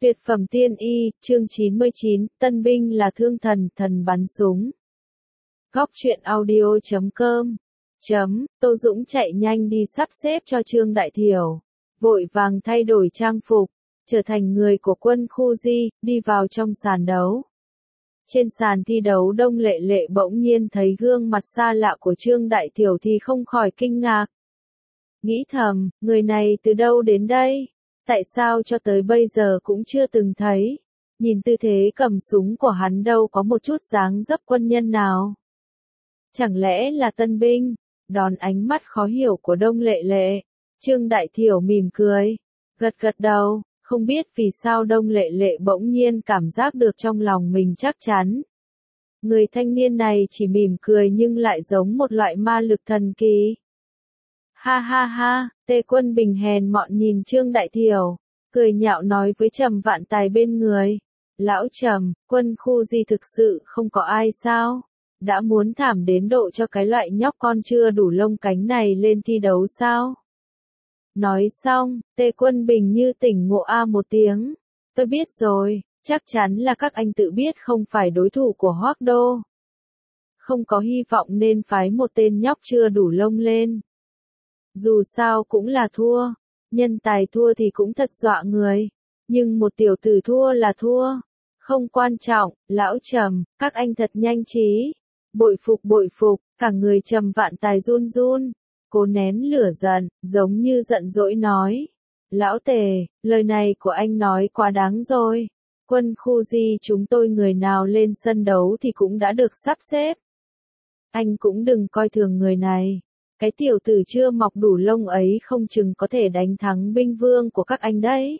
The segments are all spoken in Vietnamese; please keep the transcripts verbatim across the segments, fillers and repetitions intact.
Tuyệt phẩm tiên y, chương chín mươi chín, tân binh là thương thần, thần bắn súng. Góc truyện audio chấm com chấm, Tô Dũng chạy nhanh đi sắp xếp cho Trương Đại Thiểu, vội vàng thay đổi trang phục, trở thành người của quân khu Di, đi vào trong sàn đấu. Trên sàn thi đấu Đông Lệ Lệ bỗng nhiên thấy gương mặt xa lạ của Trương Đại Thiểu thì không khỏi kinh ngạc. Nghĩ thầm, người này từ đâu đến đây? Tại sao cho tới bây giờ cũng chưa từng thấy? Nhìn tư thế cầm súng của hắn đâu có một chút dáng dấp quân nhân nào. Chẳng lẽ là tân binh? Đón ánh mắt khó hiểu của Đông Lệ Lệ, Trương Đại Thiểu mỉm cười, gật gật đầu, không biết vì sao Đông Lệ Lệ bỗng nhiên cảm giác được trong lòng mình chắc chắn. Người thanh niên này chỉ mỉm cười nhưng lại giống một loại ma lực thần kỳ. Ha ha ha, Tề Quân Bình hèn mọn nhìn Trương Đại Thiểu, cười nhạo nói với Trầm Vạn Tài bên người. Lão Trầm, quân khu Di thực sự không có ai sao? Đã muốn thảm đến độ cho cái loại nhóc con chưa đủ lông cánh này lên thi đấu sao? Nói xong, Tề Quân Bình như tỉnh ngộ a một tiếng. Tôi biết rồi, chắc chắn là các anh tự biết không phải đối thủ của Hoắc Đô. Không có hy vọng nên phái một tên nhóc chưa đủ lông lên. Dù sao cũng là thua, nhân tài thua thì cũng thật dọa người, nhưng một tiểu tử thua là thua, không quan trọng. Lão Trầm, các anh thật nhanh trí, bội phục bội phục, cả người Trầm Vạn Tài run run, cố nén lửa giận, giống như giận dỗi nói. Lão Tề, lời này của anh nói quá đáng rồi, quân khu Di chúng tôi người nào lên sân đấu thì cũng đã được sắp xếp. Anh cũng đừng coi thường người này. Cái tiểu tử chưa mọc đủ lông ấy không chừng có thể đánh thắng binh vương của các anh đấy.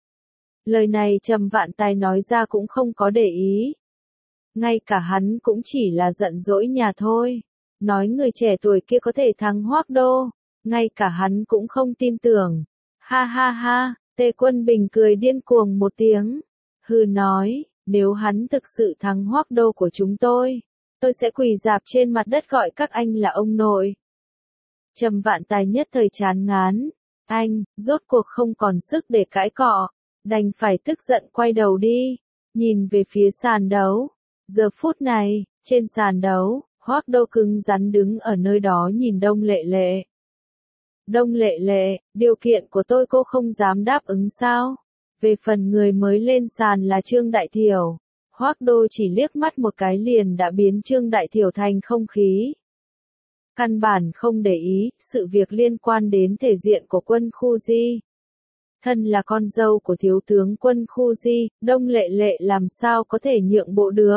Lời này Trầm Vạn Tài nói ra cũng không có để ý. Ngay cả hắn cũng chỉ là giận dỗi nhà thôi. Nói người trẻ tuổi kia có thể thắng Hoắc Đô, ngay cả hắn cũng không tin tưởng. Ha ha ha, Tề Quân Bình cười điên cuồng một tiếng. Hừ nói, nếu hắn thực sự thắng Hoắc Đô của chúng tôi, tôi sẽ quỳ rạp trên mặt đất gọi các anh là ông nội. Trầm Vạn Tài nhất thời chán ngán, anh, rốt cuộc không còn sức để cãi cọ, đành phải tức giận quay đầu đi, nhìn về phía sàn đấu. Giờ phút này, trên sàn đấu, Hoắc Đô cứng rắn đứng ở nơi đó nhìn Đông Lệ Lệ. Đông Lệ Lệ, điều kiện của tôi cô không dám đáp ứng sao? Về phần người mới lên sàn là Trương Đại Thiểu, Hoắc Đô chỉ liếc mắt một cái liền đã biến Trương Đại Thiểu thành không khí. Căn bản không để ý, sự việc liên quan đến thể diện của quân khu Di. Thân là con dâu của thiếu tướng quân khu Di, Đông Lệ Lệ làm sao có thể nhượng bộ được.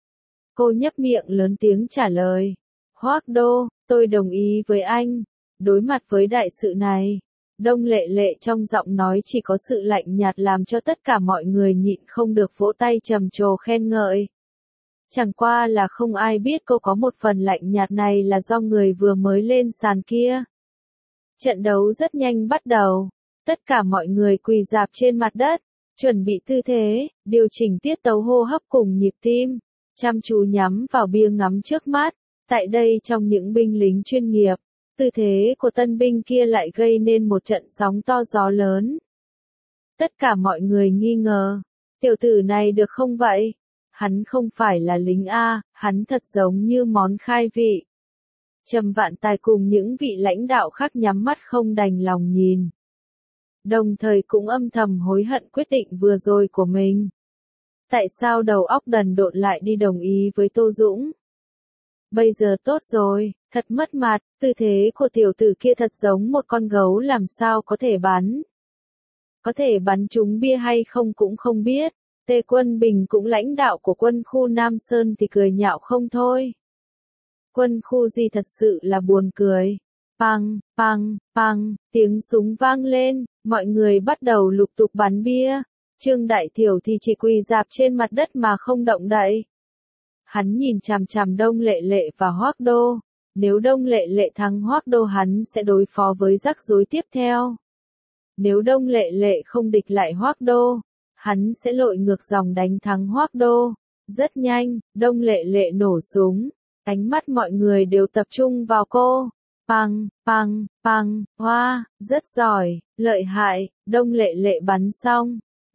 Cô nhấp miệng lớn tiếng trả lời. Hoắc Đô, tôi đồng ý với anh. Đối mặt với đại sự này, Đông Lệ Lệ trong giọng nói chỉ có sự lạnh nhạt làm cho tất cả mọi người nhịn không được vỗ tay trầm trồ khen ngợi. Chẳng qua là không ai biết cô có một phần lạnh nhạt này là do người vừa mới lên sàn kia. Trận đấu rất nhanh bắt đầu. Tất cả mọi người quỳ rạp trên mặt đất, chuẩn bị tư thế, điều chỉnh tiết tấu hô hấp cùng nhịp tim, chăm chú nhắm vào bia ngắm trước mắt. Tại đây trong những binh lính chuyên nghiệp, tư thế của tân binh kia lại gây nên một trận sóng to gió lớn. Tất cả mọi người nghi ngờ, tiểu tử này được không vậy? Hắn không phải là lính A, hắn thật giống như món khai vị. Trầm Vạn Tài cùng những vị lãnh đạo khác nhắm mắt không đành lòng nhìn. Đồng thời cũng âm thầm hối hận quyết định vừa rồi của mình. Tại sao đầu óc đần độn lại đi đồng ý với Tô Dũng? Bây giờ tốt rồi, thật mất mặt, tư thế của tiểu tử kia thật giống một con gấu làm sao có thể bắn. Có thể bắn trúng bia hay không cũng không biết. Tề Quân Bình cũng lãnh đạo của quân khu Nam Sơn thì cười nhạo không thôi. Quân khu Di thật sự là buồn cười. Pang, pang, pang, tiếng súng vang lên, mọi người bắt đầu lục tục bắn bia. Trương Đại Thiểu thì chỉ quỳ rạp trên mặt đất mà không động đậy. Hắn nhìn chằm chằm Đông Lệ Lệ và Hoắc Đô. Nếu Đông Lệ Lệ thắng Hoắc Đô hắn sẽ đối phó với rắc rối tiếp theo. Nếu Đông Lệ Lệ không địch lại Hoắc Đô, hắn sẽ lội ngược dòng đánh thắng Hoắc Đô. Rất nhanh, Đông Lệ Lệ nổ súng, ánh mắt mọi người đều tập trung vào cô. Pang, pang, pang, hoa, rất giỏi, lợi hại. Đông Lệ Lệ bắn xong,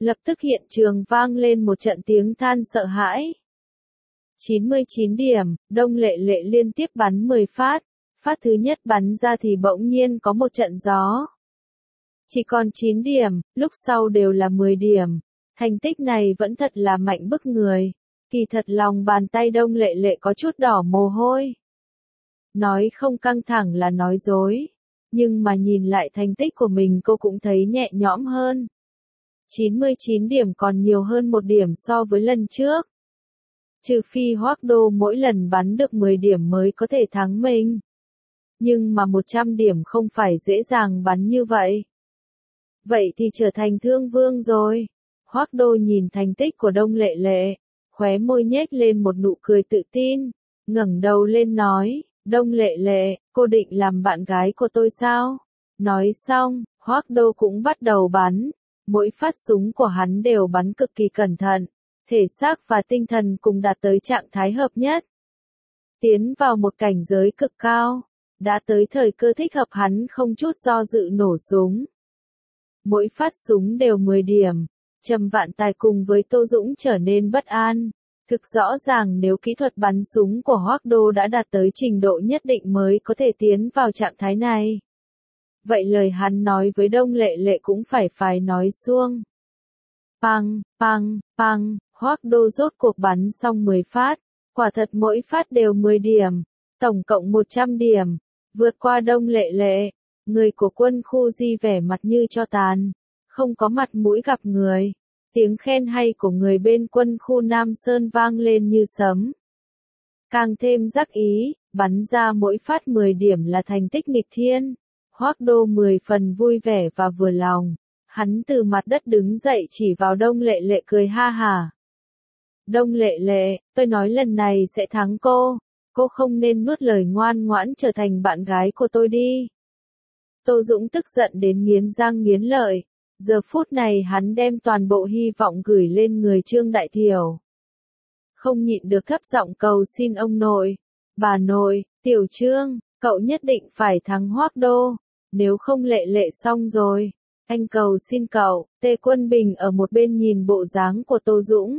Lập tức hiện trường vang lên một trận tiếng than sợ hãi. chín mươi chín điểm, Đông Lệ Lệ liên tiếp bắn mười phát. Phát thứ nhất bắn ra thì bỗng nhiên có một trận gió. Chỉ còn chín điểm, lúc sau đều là mười điểm. Thành tích này vẫn thật là mạnh bức người. Kỳ thật lòng bàn tay Đông Lệ Lệ có chút đỏ mồ hôi. Nói không căng thẳng là nói dối. Nhưng mà nhìn lại thành tích của mình cô cũng thấy nhẹ nhõm hơn. chín mươi chín điểm còn nhiều hơn một điểm so với lần trước. Trừ phi Hoắc Đô mỗi lần bắn được mười điểm mới có thể thắng mình. Nhưng mà một trăm điểm không phải dễ dàng bắn như vậy. Vậy thì trở thành thương vương rồi. Hoắc Đô nhìn thành tích của Đông Lệ Lệ, khóe môi nhếch lên một nụ cười tự tin, ngẩng đầu lên nói, Đông Lệ Lệ, cô định làm bạn gái của tôi sao? Nói xong, Hoắc Đô cũng bắt đầu bắn, mỗi phát súng của hắn đều bắn cực kỳ cẩn thận, thể xác và tinh thần cùng đạt tới trạng thái hợp nhất. Tiến vào một cảnh giới cực cao, đã tới thời cơ thích hợp hắn không chút do dự nổ súng. Mỗi phát súng đều mười điểm. Trầm Vạn Tài cùng với Tô Dũng trở nên bất an. Thực rõ ràng nếu kỹ thuật bắn súng của Hoắc Đô đã đạt tới trình độ nhất định mới có thể tiến vào trạng thái này. Vậy lời hắn nói với Đông Lệ Lệ cũng phải phải nói suông. Păng, păng, păng, Hoắc Đô rốt cuộc bắn xong mười phát. Quả thật mỗi phát đều mười điểm. Tổng cộng một trăm điểm. Vượt qua Đông Lệ Lệ. Người của quân khu Di vẻ mặt như cho tàn. Không có mặt mũi gặp người. Tiếng khen hay của người bên quân khu Nam Sơn vang lên như sấm. Càng thêm đắc ý, bắn ra mỗi phát mười điểm là thành tích nghịch thiên. Hoắc Đô mười phần vui vẻ và vừa lòng. Hắn từ mặt đất đứng dậy chỉ vào Đông Lệ Lệ cười ha hả. Đông Lệ Lệ, tôi nói lần này sẽ thắng cô. Cô không nên nuốt lời ngoan ngoãn trở thành bạn gái của tôi đi. Tô Dũng tức giận đến nghiến răng nghiến lợi. Giờ phút này hắn đem toàn bộ hy vọng gửi lên người Trương Đại Thiểu. Không nhịn được thấp giọng cầu xin ông nội. Bà nội, Tiểu Trương, cậu nhất định phải thắng Hoắc Đô. Nếu không Lệ Lệ xong rồi. Anh cầu xin cậu. Tề Quân Bình ở một bên nhìn bộ dáng của Tô Dũng.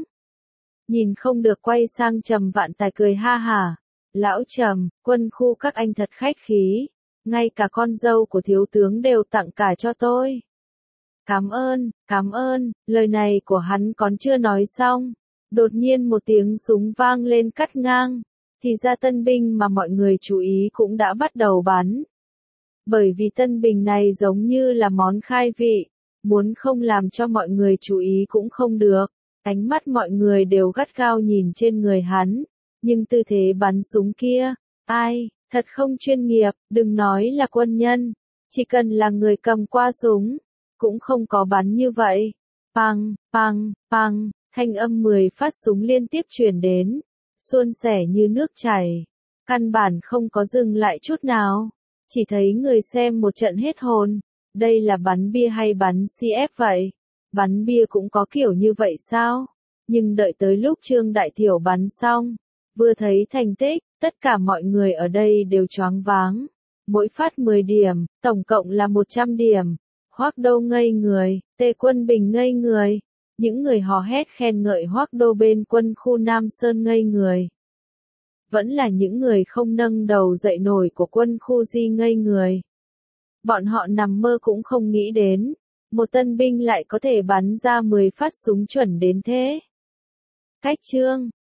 Nhìn không được quay sang Trầm Vạn Tài cười ha hả. Lão Trầm, quân khu các anh thật khách khí. Ngay cả con dâu của thiếu tướng đều tặng cả cho tôi. Cảm ơn, cảm ơn, lời này của hắn còn chưa nói xong. Đột nhiên một tiếng súng vang lên cắt ngang. Thì ra tân binh mà mọi người chú ý cũng đã bắt đầu bắn. Bởi vì tân binh này giống như là món khai vị. Muốn không làm cho mọi người chú ý cũng không được. Ánh mắt mọi người đều gắt gao nhìn trên người hắn. Nhưng tư thế bắn súng kia, ai, thật không chuyên nghiệp, đừng nói là quân nhân. Chỉ cần là người cầm qua súng. Cũng không có bắn như vậy. Păng, păng, păng, thanh âm mười phát súng liên tiếp truyền đến. Suôn sẻ như nước chảy. Căn bản không có dừng lại chút nào. Chỉ thấy người xem một trận hết hồn. Đây là bắn bia hay bắn xê ép vậy? Bắn bia cũng có kiểu như vậy sao? Nhưng đợi tới lúc Trương Đại Thiểu bắn xong. Vừa thấy thành tích, tất cả mọi người ở đây đều choáng váng. Mỗi phát mười điểm, tổng cộng là một trăm điểm. Hoắc Đô ngây người, Tề Quân Bình ngây người, những người hò hét khen ngợi Hoắc Đô bên quân khu Nam Sơn ngây người. Vẫn là những người không nâng đầu dậy nổi của quân khu Di ngây người. Bọn họ nằm mơ cũng không nghĩ đến, một tân binh lại có thể bắn ra mười phát súng chuẩn đến thế. Cách Trương,